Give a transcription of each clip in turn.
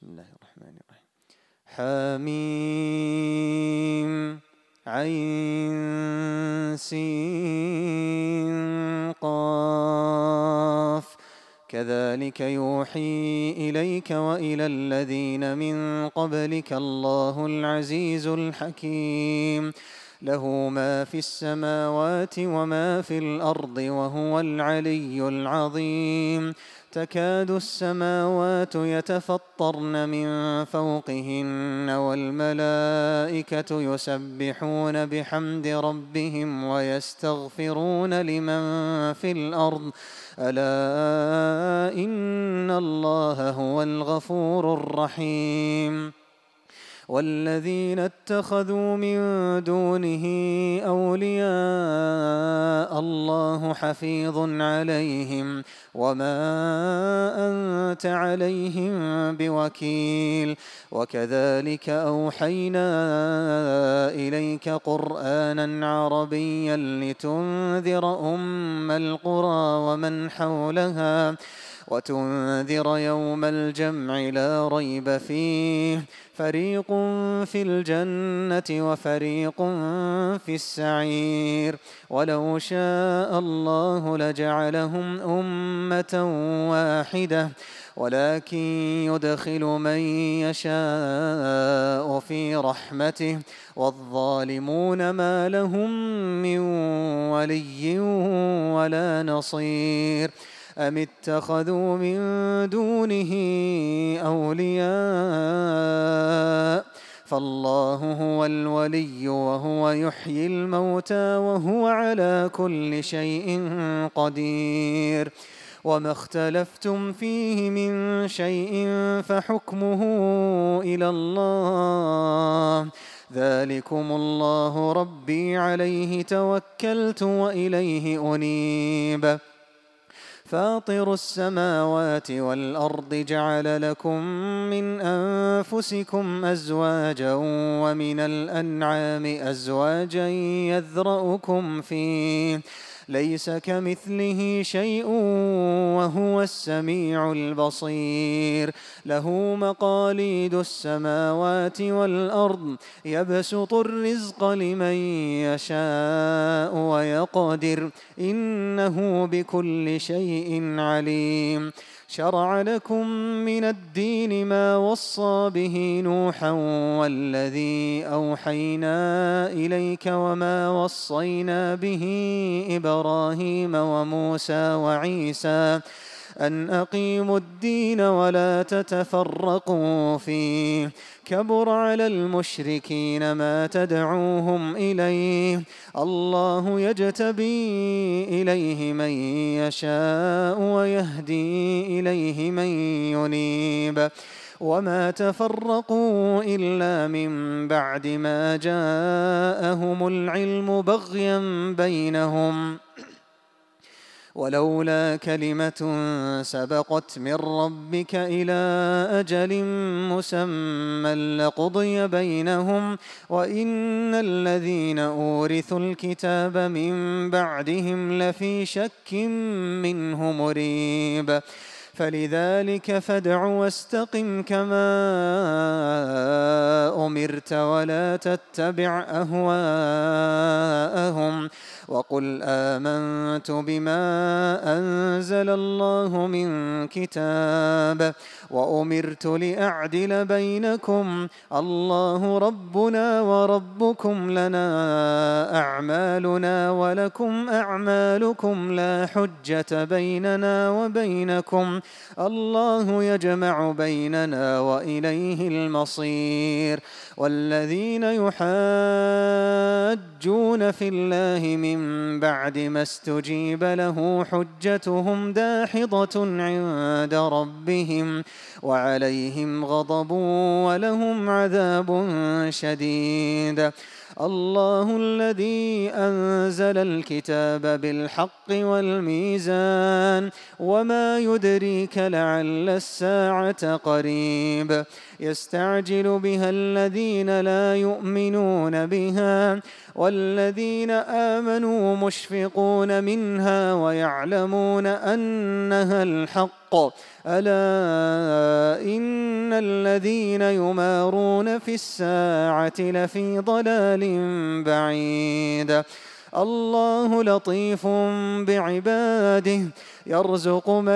بسم الله الرحمن الرحيم. حميم عين سين قاف كذلك يوحي إليك وإلى الذين من قبلك الله العزيز الحكيم له ما في السماوات وما في الأرض وهو العلي العظيم تكاد السماوات يتفطرن من فوقهن والملائكة يسبحون بحمد ربهم ويستغفرون لمن في الأرض ألا إن الله هو الغفور الرحيم والذين اتخذوا من دونه أولياء الله حفيظ عليهم وما أنت عليهم بوكيل وكذلك أوحينا إليك قرآنا عربيا لتنذر أم القرى ومن حولها وتنذر يوم الجمع لا ريب فيه فريق في الجنة وفريق في السعير ولو شاء الله لجعلهم أمة واحدة ولكن يدخل من يشاء في رحمته والظالمون ما لهم من ولي ولا نصير أم اتخذوا من دونه أولياء فالله هو الولي وهو يحيي الموتى وهو على كل شيء قدير وما اختلفتم فيه من شيء فحكمه إلى الله ذلكم الله ربي عليه توكلت وإليه أنيب فاطر السماوات والأرض جعل لكم من أنفسكم أزواجا ومن الأنعام أزواجا يذرأكم فيه ليس كمثله شيء وهو السميع البصير له مقاليد السماوات والأرض يبسط الرزق لمن يشاء ويقدر إنه بكل شيء عليم شرع لكم من الدين ما وصى به نوحا والذي أوحينا إليك وما وصينا به إبراهيم وموسى وعيسى أن أقيموا الدين ولا تتفرقوا فيه كبر على المشركين ما تدعوهم إليه الله يجتبي إليه من يشاء ويهدي إليه من ينيب وما تفرقوا إلا من بعد ما جاءهم العلم بغيا بينهم ولولا كلمة سبقت من ربك إلى أجل مسمى لقضي بينهم وإن الذين أورثوا الكتاب من بعدهم لفي شك منه مريب فلذلك فادع واستقم كما أمرت ولا تتبع أهواءهم وقل آمنت بما أنزل الله من كتاب وأمرت لأعدل بينكم الله ربنا وربكم لنا أعمالنا ولكم أعمالكم لا حجة بيننا وبينكم الله يجمع بيننا وإليه المصير والذين يحاجون في الله من بعد ما استجيب له حجتهم داحضة عند ربهم وعليهم غضب ولهم عذاب شديد الله الذي أنزل الكتاب بالحق والميزان وما يدريك إليك لعل الساعة قريب يستعجل بها الذين لا يؤمنون بها والذين آمنوا مشفقون منها ويعلمون أنها الحق ألا إن الذين يمارون في الساعة لفي ضلال بعيد الله لطيف بعباده يرزق من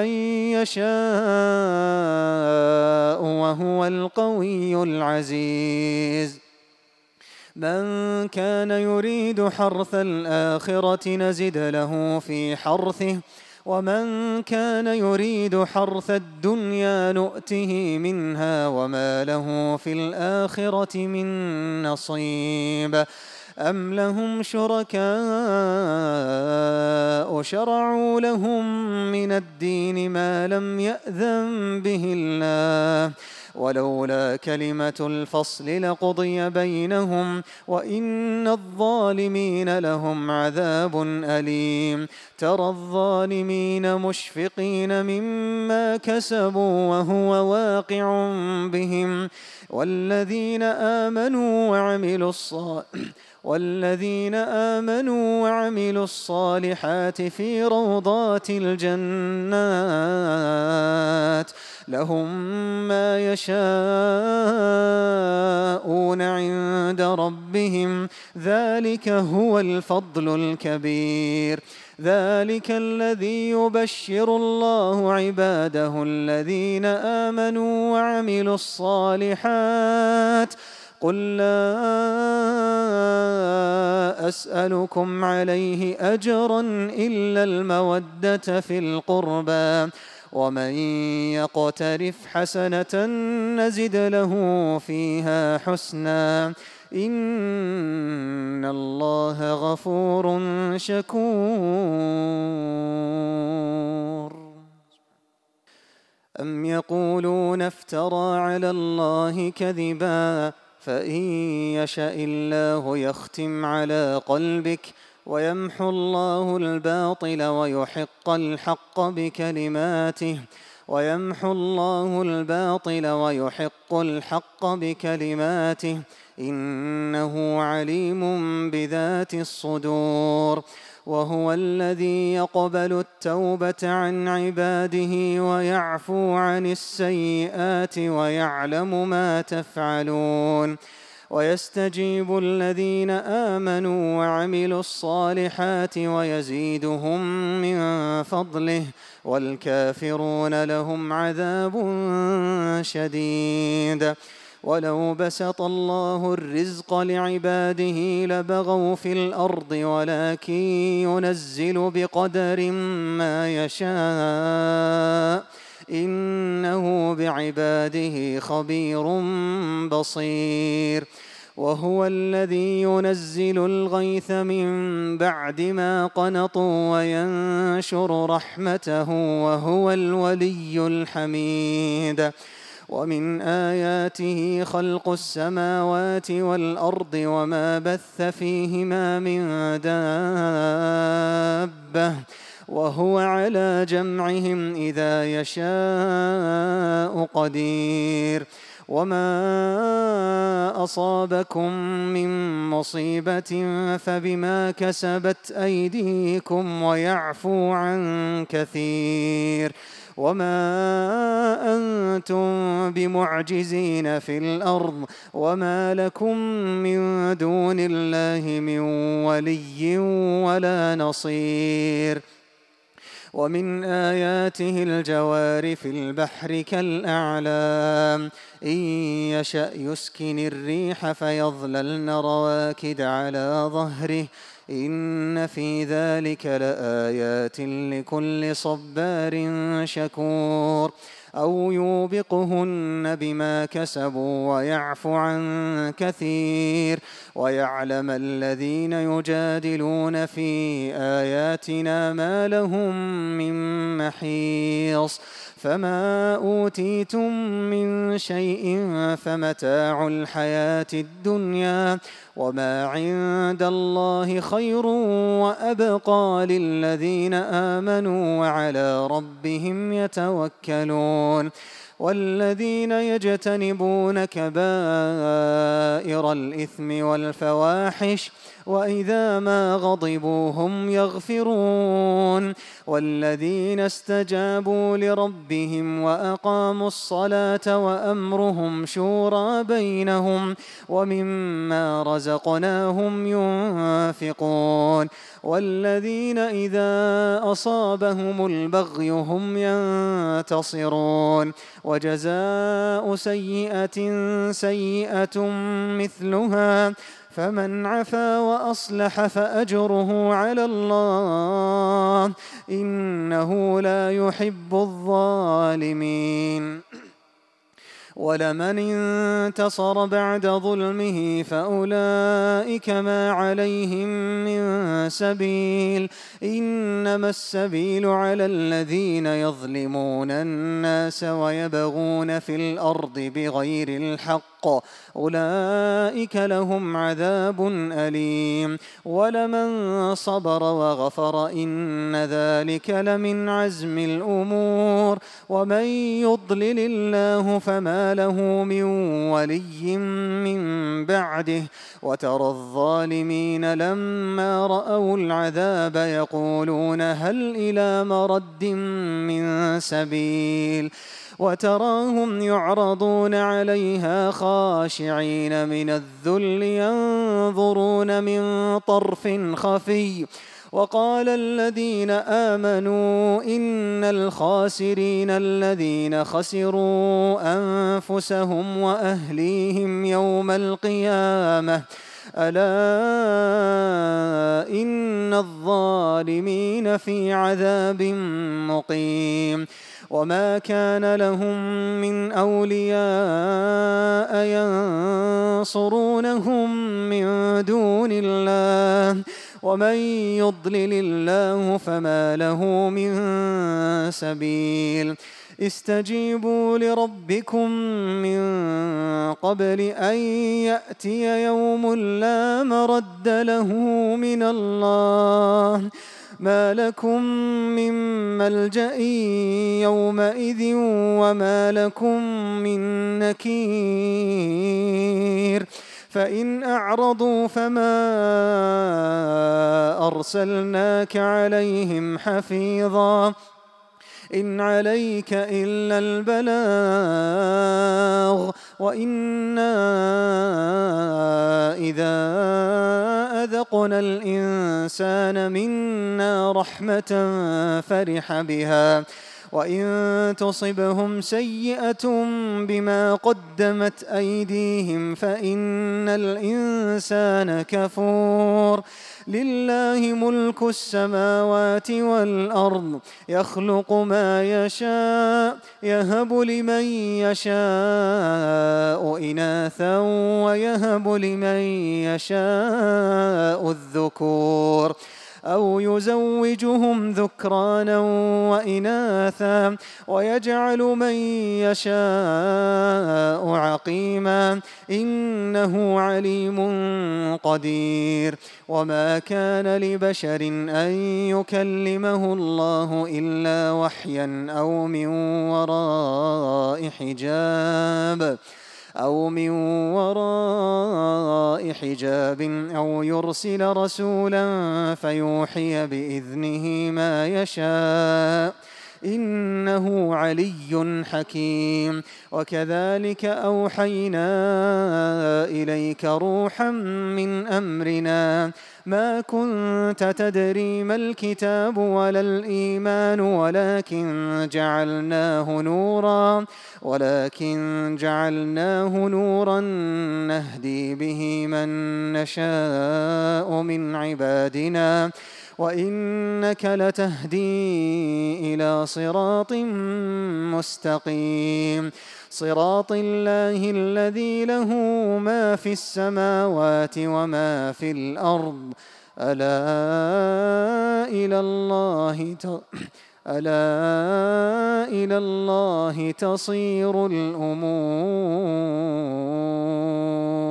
يشاء وهو القوي العزيز من كان يريد حرث الآخرة نزد له في حرثه ومن كان يريد حرث الدنيا نؤته منها وما له في الآخرة من نصيب أم لهم شركاء شرعوا لهم من الدين ما لم يأذن به الله ولولا كلمة الفصل لقضي بينهم وإن الظالمين لهم عذاب أليم ترى الظالمين مشفقين مما كسبوا وهو واقع بهم والذين آمنوا وعملوا الصالحات في روضات الجنات لهم ما يشاءون عند ربهم ذلك هو الفضل الكبير ذلك الذي يبشر الله عباده الذين آمنوا وعملوا الصالحات قل لا أسألكم عليه أجرا إلا المودة في القربى ومن يقترف حسنة نزد له فيها حسنا إن الله غفور شكور أم يقولون افترى على الله كذبا فإن يشأ الله يختم على قلبك ويمحو الله الباطل ويحق الحق بكلماته إنه عليم بذات الصدور وهو الذي يقبل التوبة عن عباده ويعفو عن السيئات ويعلم ما تفعلون ويستجيب الذين آمنوا وعملوا الصالحات ويزيدهم من فضله والكافرون لهم عذاب شديد ولو بسط الله الرزق لعباده لبغوا في الأرض ولكن ينزل بقدر ما يشاء إنه بعباده خبير بصير وهو الذي ينزل الغيث من بعد ما قنطوا وينشر رحمته وهو الولي الحميد ومن آياته خلق السماوات والأرض وما بث فيهما من دابة وهو على جمعهم إذا يشاء قدير وما أصابكم من مصيبة فبما كسبت أيديكم ويعفو عن كثير وما أنتم بمعجزين في الأرض وما لكم من دون الله من ولي ولا نصير ومن آياته الجوار في البحر كالأعلام إن يشأ يسكن الريح فيظللن رواكد على ظهره إن في ذلك لآيات لكل صبار شكور أو يوبقهن بما كسبوا ويعفو عن كثير ويعلم الذين يجادلون في آياتنا ما لهم من محيص فما أوتيتم من شيء فمتاع الحياة الدنيا وما عند الله خير وأبقى للذين آمنوا وعلى ربهم يتوكلون والذين يجتنبون كبائر الإثم والفواحش وإذا ما غضبوا هم يغفرون والذين استجابوا لربهم وأقاموا الصلاة وأمرهم شورى بينهم ومما رزقناهم ينفقون والذين إذا أصابهم البغي هم ينتصرون وجزاء سيئة سيئة مثلها فمن عفا وأصلح فأجره على الله إنه لا يحب الظالمين ولمن انتصر بعد ظلمه فأولئك ما عليهم من سبيل إنما السبيل على الذين يظلمون الناس ويبغون في الأرض بغير الحق أولئك لهم عذاب أليم ولمن صبر وغفر إن ذلك لمن عزم الأمور ومن يضلل الله فما له من ولي من بعده وترى الظالمين لما رأوا العذاب يقولون هل إلى مرد من سبيل وتراهم يعرضون عليها خاشعين من الذل ينظرون من طرف خفي وقال الذين آمنوا إن الخاسرين الذين خسروا أنفسهم وأهليهم يوم القيامة ألا إن الظالمين في عذاب مقيم وما كان لهم من أولياء ينصرونهم من دون الله ومن يضلل الله فما له من سبيل استجيبوا لربكم من قبل أن يأتي يوم لا مرد له من الله ما لكم من ملجأ يومئذ وما لكم من نكير فإن أعرضوا فما أرسلناك عليهم حفيظا إن عليك إلا البلاغ وإنا إذا أذقنا الإنسان منا رحمة فرح بها وإن تصبهم سيئة بما قدمت أيديهم فإن الإنسان كفور لله ملك السماوات والأرض يخلق ما يشاء يهب لمن يشاء إناثا ويهب لمن يشاء الذكور أو يزوجهم ذكرانا وإناثا ويجعل من يشاء عقيما إنه عليم قدير وما كان لبشر أن يكلمه الله إلا وحيا أو من وراء حجاب أو يرسل رسولا فيوحي بإذنه ما يشاء إنه علي حكيم وكذلك أوحينا إليك روحا من أمرنا ما كنت تدري ما الكتاب ولا الإيمان ولكن جعلناه نورا نهدي به من نشاء من عبادنا وإنك لتهدي إلى صراط مستقيم صراط الله الذي له ما في السماوات وما في الأرض ألا ألا إلى الله تصير الأمور.